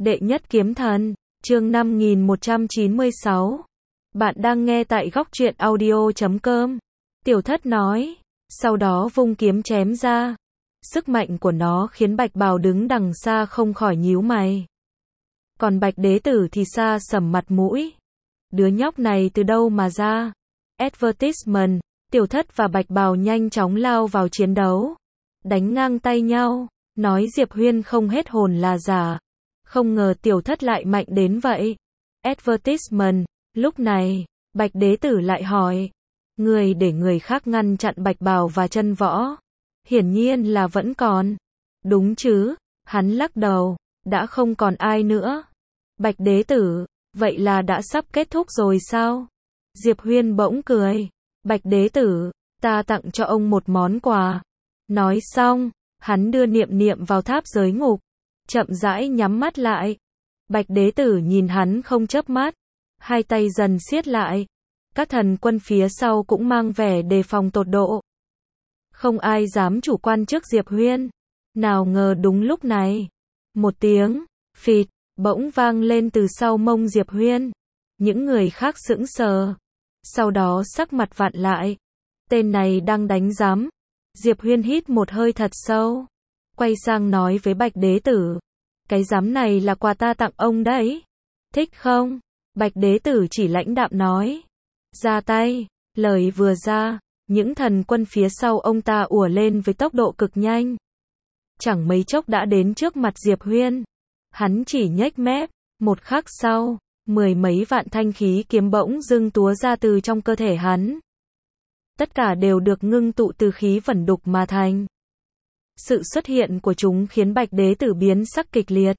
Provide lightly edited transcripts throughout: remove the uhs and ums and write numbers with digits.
Đệ nhất kiếm thần, chương 5196. Bạn đang nghe tại góc truyện audio.com. Tiểu Thất nói, sau đó vung kiếm chém ra. Sức mạnh của nó khiến Bạch Bào đứng đằng xa không khỏi nhíu mày. Còn Bạch Đế Tử thì xa sầm mặt mũi. Đứa nhóc này từ đâu mà ra? Advertisement, Tiểu Thất và Bạch Bào nhanh chóng lao vào chiến đấu. Đánh ngang tay nhau, nói Diệp Huyên không hết hồn là giả. Không ngờ Tiểu Thất lại mạnh đến vậy. Advertisement, lúc này, Bạch Đế Tử lại hỏi. Người để người khác ngăn chặn Bạch Bào và Chân Võ. Hiển nhiên là vẫn còn. Đúng chứ, hắn lắc đầu, đã không còn ai nữa. Bạch Đế Tử, vậy là đã sắp kết thúc rồi sao? Diệp Huyên bỗng cười. Bạch Đế Tử, ta tặng cho ông một món quà. Nói xong, hắn đưa Niệm Niệm vào tháp giới ngục. Chậm rãi nhắm mắt lại. Bạch Đế Tử nhìn hắn không chớp mắt. Hai tay dần siết lại. Các thần quân phía sau cũng mang vẻ đề phòng tột độ. Không ai dám chủ quan trước Diệp Huyên. Nào ngờ đúng lúc này. Một tiếng, phịt, bỗng vang lên từ sau mông Diệp Huyên. Những người khác sững sờ. Sau đó sắc mặt vặn lại. Tên này đang đánh giám. Diệp Huyên hít một hơi thật sâu. Quay sang nói với Bạch Đế Tử. Cái giám này là quà ta tặng ông đấy. Thích không? Bạch Đế Tử chỉ lãnh đạm nói. Ra tay. Lời vừa ra, những thần quân phía sau ông ta ùa lên với tốc độ cực nhanh. Chẳng mấy chốc đã đến trước mặt Diệp Huyên. Hắn chỉ nhếch mép. Một khắc sau, 10 mấy vạn thanh khí kiếm bỗng dưng túa ra từ trong cơ thể hắn. Tất cả đều được ngưng tụ từ khí vẩn đục mà thành. Sự xuất hiện của chúng khiến Bạch Đế Tử biến sắc kịch liệt.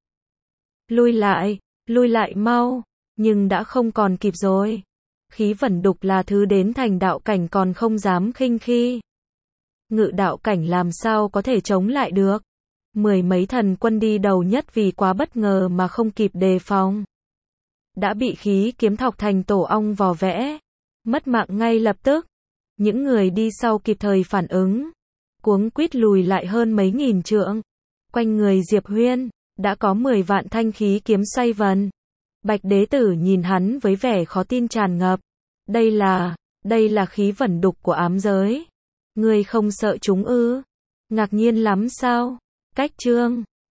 Lui lại mau, nhưng đã không còn kịp rồi. Khí vẩn đục là thứ đến thành đạo cảnh còn không dám khinh khi. Ngự đạo cảnh làm sao có thể chống lại được. 10 mấy thần quân đi đầu nhất vì quá bất ngờ mà không kịp đề phòng. Đã bị khí kiếm thọc thành tổ ong vò vẽ. Mất mạng ngay lập tức. Những người đi sau kịp thời phản ứng. Cuống quýt lùi lại hơn mấy nghìn trượng. Quanh người Diệp Huyên, đã có 10 vạn thanh khí kiếm xoay vần. Bạch Đế Tử nhìn hắn với vẻ khó tin tràn ngập. Đây là khí vẩn đục của ám giới. Ngươi không sợ chúng ư? Ngạc nhiên lắm sao? Cách chương